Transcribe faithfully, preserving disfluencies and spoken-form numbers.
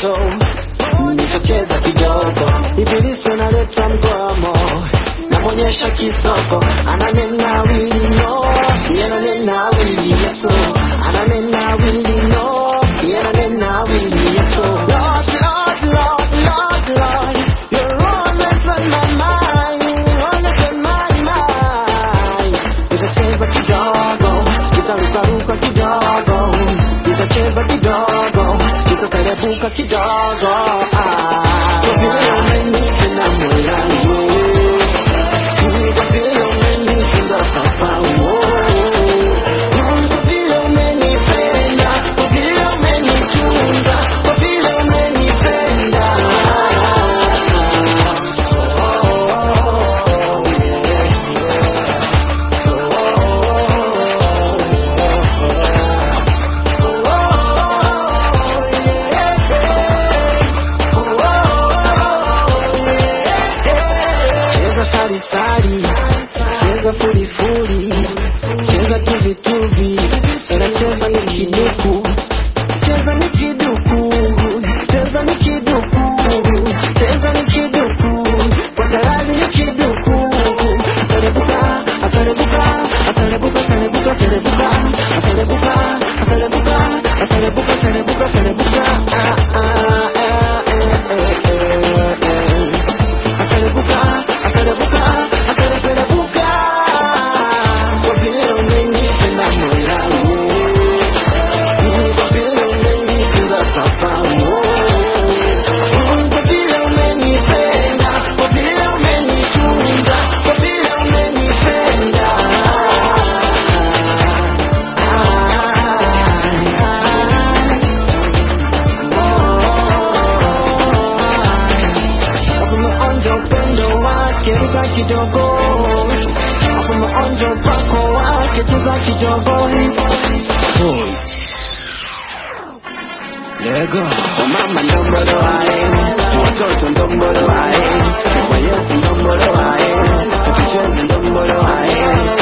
Yesu, nitacheza kidogo. Ibilisi analeta mgomo, namonyesha kisoko. Ananena wili no, yananena wili Yesu. Ananena wili no, yananena wili Yesu. Lord, Lord, Lord, Lord, Lord, you're always on my mind, always on my mind. Nitacheza kidogo, nitarukaruka kidogo, nitacheza kidogo, nitaterebuka kidogo. Ah, kwa vile umenipenda moyo wangu, kwa vile umenitenda papa uo, kwa vile umenipenda, kwa vile umenitunza, kwa vile umenipenda. Cheza sari sari, cheza furi furi, cheza tuvi tuvi, sana cheza ni kiduku, cheza ni kiduku, cheza ni kiduku, cheza ni kiduku, kwa tayari ni kiduku. Asalebuka, asalebuka, asalebuka, asalebuka, asalebuka, asalebuka, asalebuka, asalebuka, asalebuka, asalebuka. Ah ah ah eh eh eh. Asalebuka, asalebuka, asalebuka. Kwa vile umenipenda moyo wangu, kwa vile umenitunza papa uo, kwa vile umenipenda, kwa vile umenitunza, kwa vile umenipenda. Umeonja upendo wake, cheza kidogo. Umeonja upako wake, cheza kidogo. Lego mama ndombolo ae, watoto ndombolo ae, kwa Yesu ndombolo ae, tucheze ndombolo ae.